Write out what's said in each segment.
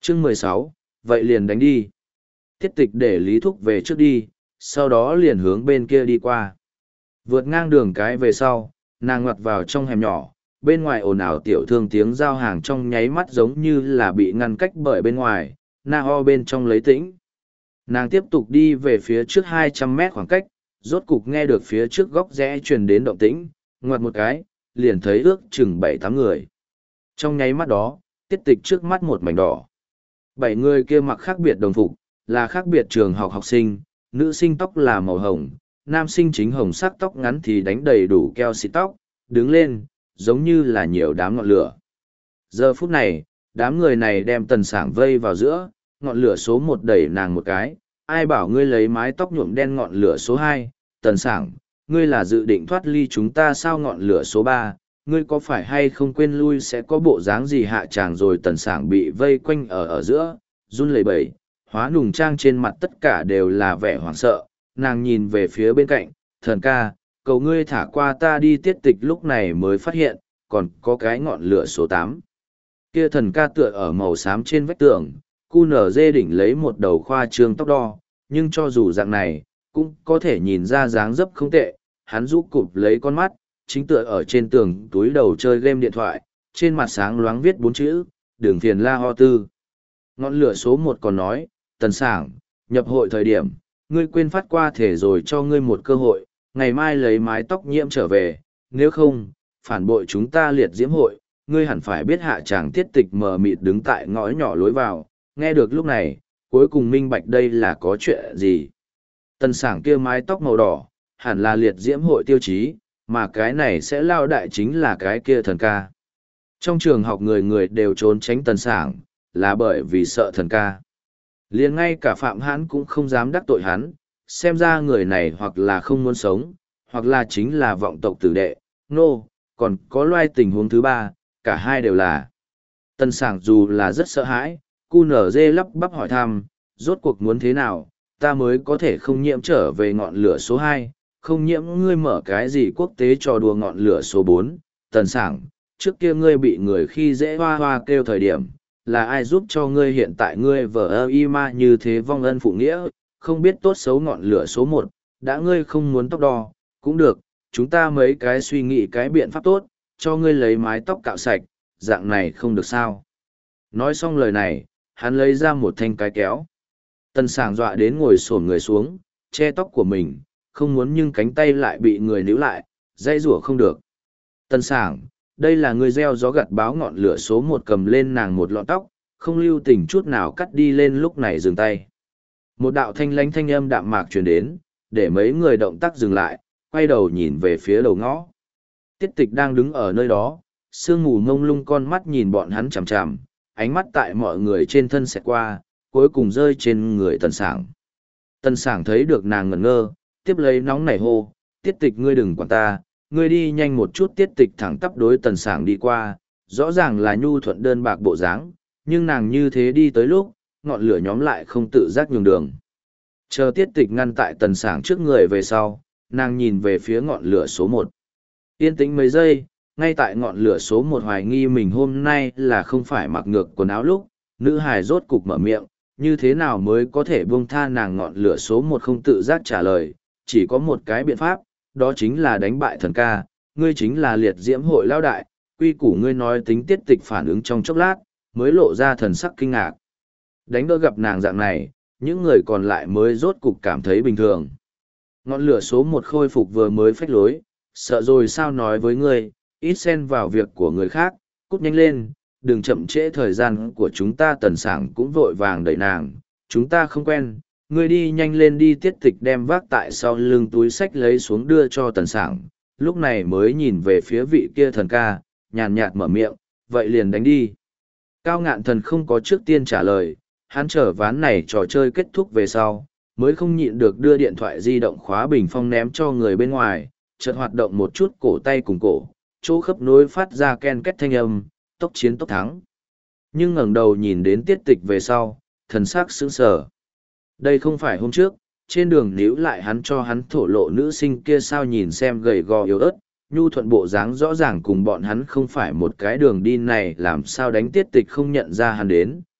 Chương 16, vậy liền đánh đi. Tiết tịch để Lý Thúc về trước đi, sau đó liền hướng bên kia đi qua. Vượt ngang đường cái về sau, nàng ngoặt vào trong hẻm nhỏ, bên ngoài ồn ào tiểu thương tiếng giao hàng trong nháy mắt giống như là bị ngăn cách bởi bên ngoài, na ho bên trong lấy tĩnh. Nàng tiếp tục đi về phía trước 200 mét khoảng cách, rốt cục nghe được phía trước góc rẽ truyền đến động tĩnh, ngoặt một cái, liền thấy ước chừng 7-8 người. Trong nháy mắt đó, tiết tịch trước mắt một mảnh đỏ. 7 người kia mặc khác biệt đồng phục, là khác biệt trường học học sinh, nữ sinh tóc là màu hồng, nam sinh chính hồng sắc tóc ngắn thì đánh đầy đủ keo xịt tóc, đứng lên, giống như là nhiều đám ngọn lửa. Giờ phút này, đám người này đem Tần Sảng vây vào giữa, ngọn lửa số 1 đẩy nàng một cái, ai bảo ngươi lấy mái tóc nhuộm đen ngọn lửa số 2, Tần Sảng, ngươi là dự định thoát ly chúng ta sao ngọn lửa số 3, ngươi có phải hay không quên lui sẽ có bộ dáng gì hạ tràng rồi. Tần Sảng bị vây quanh ở giữa, run lẩy bẩy, hóa nùng trang trên mặt tất cả đều là vẻ hoảng sợ, nàng nhìn về phía bên cạnh, thần ca, cầu ngươi thả qua ta đi. Tiết tịch lúc này mới phát hiện, còn có cái ngọn lửa số 8. Kia thần ca tựa ở màu xám trên vách tường, QNZ đỉnh lấy một đầu khoa trương tóc đo, nhưng cho dù dạng này, cũng có thể nhìn ra dáng dấp không tệ, hắn rũ cụp lấy con mắt, chính tựa ở trên tường túi đầu chơi game điện thoại, trên mặt sáng loáng viết 4 chữ, đường phiền la ho tư. Ngọn lửa số 1 còn nói, Tần Sảng, nhập hội thời điểm, ngươi quên phát qua thể rồi cho ngươi một cơ hội, ngày mai lấy mái tóc nhiễm trở về, nếu không, phản bội chúng ta liệt diễm hội, ngươi hẳn phải biết hạ tràng. Tiết tịch mờ mịt đứng tại ngõ nhỏ lối vào, nghe được lúc này, cuối cùng minh bạch đây là có chuyện gì. Tần Sảng kia mái tóc màu đỏ, hẳn là liệt diễm hội tiêu chí, mà cái này sẽ lao đại chính là cái kia thần ca. Trong trường học người người đều trốn tránh Tần Sảng, là bởi vì sợ thần ca. Liền ngay cả Phạm Hãn cũng không dám đắc tội hắn, xem ra người này hoặc là không muốn sống, hoặc là chính là vọng tộc tử đệ, còn có loài tình huống thứ 3, cả hai đều là. Tần Sảng dù là rất sợ hãi, QNZ lắp bắp hỏi thăm, rốt cuộc muốn thế nào, ta mới có thể không nhiễm trở về ngọn lửa số 2, không nhiễm ngươi mở cái gì quốc tế trò đùa ngọn lửa số 4, Tần Sảng, trước kia ngươi bị người khi dễ hoa hoa kêu thời điểm, là ai giúp cho ngươi hiện tại ngươi vờ y ma như thế vong ân phụ nghĩa, không biết tốt xấu. Ngọn lửa số 1, đã ngươi không muốn tóc đo, cũng được, chúng ta mấy cái suy nghĩ cái biện pháp tốt, cho ngươi lấy mái tóc cạo sạch, dạng này không được sao. Nói xong lời này, hắn lấy ra một thanh cái kéo. Tần Sảng dọa đến ngồi xổm người xuống, che tóc của mình, không muốn nhưng cánh tay lại bị người níu lại, dây rủa không được. Tần Sảng, đây là người gieo gió gặt báo. Ngọn lửa số 1 cầm lên nàng một lọn tóc, không lưu tình chút nào cắt đi lên, lúc này dừng tay. Một đạo thanh lãnh thanh âm đạm mạc truyền đến, để mấy người động tác dừng lại, quay đầu nhìn về phía đầu ngõ. Tiết tịch đang đứng ở nơi đó, sương mù mông lung con mắt nhìn bọn hắn chằm chằm, ánh mắt tại mọi người trên thân xẹt qua, cuối cùng rơi trên người Tần Sảng. Tần Sảng thấy được nàng ngẩn ngơ, tiếp lấy nóng nảy hô, Tiết tịch ngươi đừng quản ta, ngươi đi nhanh một chút. Tiết tịch thẳng tắp đối Tần Sảng đi qua, rõ ràng là nhu thuận đơn bạc bộ dáng, nhưng nàng như thế đi tới lúc, ngọn lửa nhóm lại không tự giác nhường đường. Chờ Tiết tịch ngăn tại Tần Sảng trước người về sau, nàng nhìn về phía ngọn lửa số 1. Yên tĩnh mấy giây, ngay tại ngọn lửa số 1 hoài nghi mình hôm nay là không phải mặc ngược quần áo lúc, nữ hài rốt cục mở miệng, như thế nào mới có thể buông tha nàng. Ngọn lửa số 1 không tự giác trả lời, chỉ có một cái biện pháp, đó chính là đánh bại thần ca, ngươi chính là liệt diễm hội lao đại, quy củ ngươi nói tính. Tiết tịch phản ứng trong chốc lát, mới lộ ra thần sắc kinh ngạc. Đánh đỡ gặp nàng dạng này, những người còn lại mới rốt cục cảm thấy bình thường. Ngọn lửa số 1 khôi phục vừa mới phách lối, sợ rồi sao nói với ngươi, ít xen vào việc của người khác, cút nhanh lên, đừng chậm trễ thời gian của chúng ta. Tần Sảng cũng vội vàng đẩy nàng, chúng ta không quen, ngươi đi nhanh lên đi. Tiết tịch đem vác tại sau lưng túi sách lấy xuống đưa cho Tần Sảng, lúc này mới nhìn về phía vị kia thần ca, nhàn nhạt mở miệng, vậy liền đánh đi. Cao Ngạn Thần không có trước tiên trả lời, hắn chờ ván này trò chơi kết thúc về sau, mới không nhịn được đưa điện thoại di động khóa bình phong ném cho người bên ngoài, chợt hoạt động một chút cổ tay cùng cổ, chỗ khớp nối phát ra ken két thanh âm, tốc chiến tốc thắng. Nhưng ngẩng đầu nhìn đến Tiết tịch về sau, thần sắc sững sờ. Đây không phải hôm trước, trên đường níu lại hắn cho hắn thổ lộ nữ sinh kia sao nhìn xem gầy gò yếu ớt, nhu thuận bộ dáng rõ ràng cùng bọn hắn không phải một cái đường đi này, làm sao đánh Tiết tịch không nhận ra hắn đến,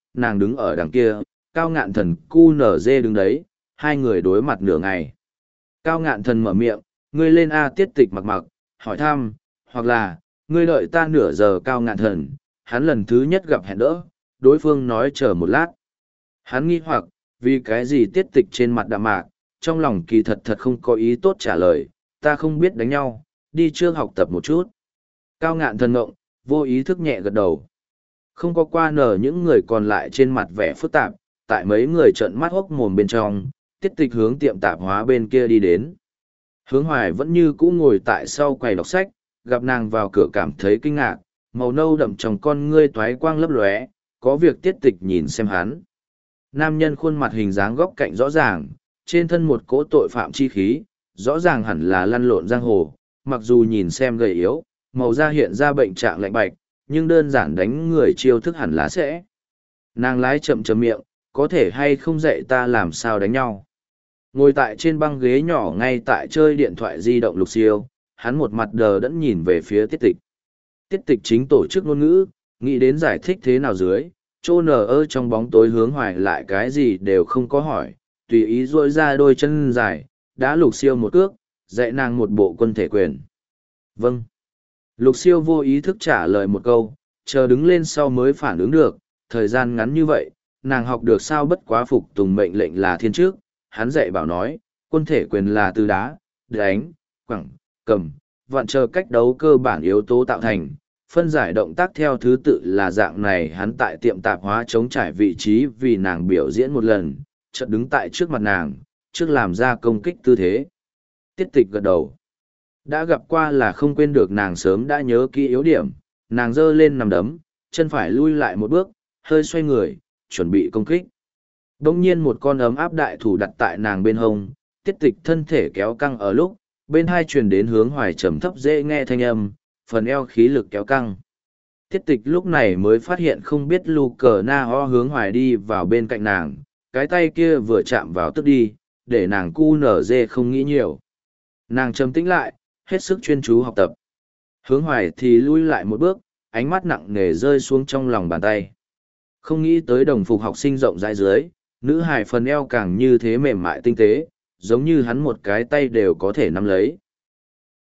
nàng đứng ở đằng kia, Cao Ngạn Thần cu nở dê đứng đấy, hai người đối mặt nửa ngày. Cao Ngạn Thần mở miệng, ngươi lên A. Tiết Tịch mặc mặc, hỏi thăm, hoặc là, ngươi đợi ta nửa giờ. Cao Ngạn Thần, hắn lần thứ nhất gặp hẹn đỡ, đối phương nói chờ một lát. Hắn nghi hoặc, vì cái gì Tiết Tịch trên mặt đạm mạc, trong lòng kỳ thật thật không có ý tốt trả lời, ta không biết đánh nhau, đi trước học tập một chút. Cao Ngạn Thần ngộng, vô ý thức nhẹ gật đầu. Không có qua nở những người còn lại trên mặt vẻ phức tạp, tại mấy người trợn mắt hốc mồm bên trong, Tiết Tịch hướng tiệm tạp hóa bên kia đi đến. Hướng Hoài vẫn như cũ ngồi tại sau quầy đọc sách, gặp nàng vào cửa cảm thấy kinh ngạc, màu nâu đậm trong con ngươi toái quang lấp lóe, có việc Tiết Tịch nhìn xem hắn. Nam nhân khuôn mặt hình dáng góc cạnh rõ ràng, trên thân một cỗ tội phạm chi khí, rõ ràng hẳn là lăn lộn giang hồ, mặc dù nhìn xem gầy yếu, màu da hiện ra bệnh trạng lạnh bạch, nhưng đơn giản đánh người chiêu thức hẳn là sẽ. Nàng lái chậm chậm miệng, có thể hay không dạy ta làm sao đánh nhau. Ngồi tại trên băng ghế nhỏ ngay tại chơi điện thoại di động Lục Siêu, hắn một mặt đờ đẫn nhìn về phía Tiết Tịch. Tiết Tịch chính tổ chức ngôn ngữ, nghĩ đến giải thích thế nào dưới, trô nở ơ trong bóng tối Hướng Hoài lại cái gì đều không có hỏi, tùy ý duỗi ra đôi chân dài, đã Lục Siêu một cước, dạy nàng một bộ quân thể quyền. Vâng. Lục Siêu vô ý thức trả lời một câu, chờ đứng lên sau mới phản ứng được, thời gian ngắn như vậy, nàng học được sao bất quá phục tùng mệnh lệnh là thiên trước, hắn dạy bảo nói, quân thể quyền là từ đá, đánh, quẳng, cầm, vặn chờ cách đấu cơ bản yếu tố tạo thành, phân giải động tác theo thứ tự là dạng này. Hắn tại tiệm tạp hóa chống trải vị trí vì nàng biểu diễn một lần, chợt đứng tại trước mặt nàng, trước làm ra công kích tư thế. Tiết Tịch gật đầu. Đã gặp qua là không quên được, nàng sớm đã nhớ kỹ yếu điểm, nàng giơ lên nằm đấm, chân phải lui lại một bước, hơi xoay người, chuẩn bị công kích. Đông nhiên một con ấm áp đại thủ đặt tại nàng bên hông, Tiết Tịch thân thể kéo căng ở lúc, bên hai truyền đến Hướng Hoài trầm thấp dễ nghe thanh âm, phần eo khí lực kéo căng. Tiết Tịch lúc này mới phát hiện không biết lu cờ na ho Hướng Hoài đi vào bên cạnh nàng, cái tay kia vừa chạm vào tức đi, để nàng cu nở dê không nghĩ nhiều. Nàng trầm tĩnh lại, hết sức chuyên chú học tập. Hướng Hoài thì lui lại một bước, ánh mắt nặng nề rơi xuống trong lòng bàn tay. Không nghĩ tới đồng phục học sinh rộng rãi dưới, nữ hài phần eo càng như thế mềm mại tinh tế, giống như hắn một cái tay đều có thể nắm lấy.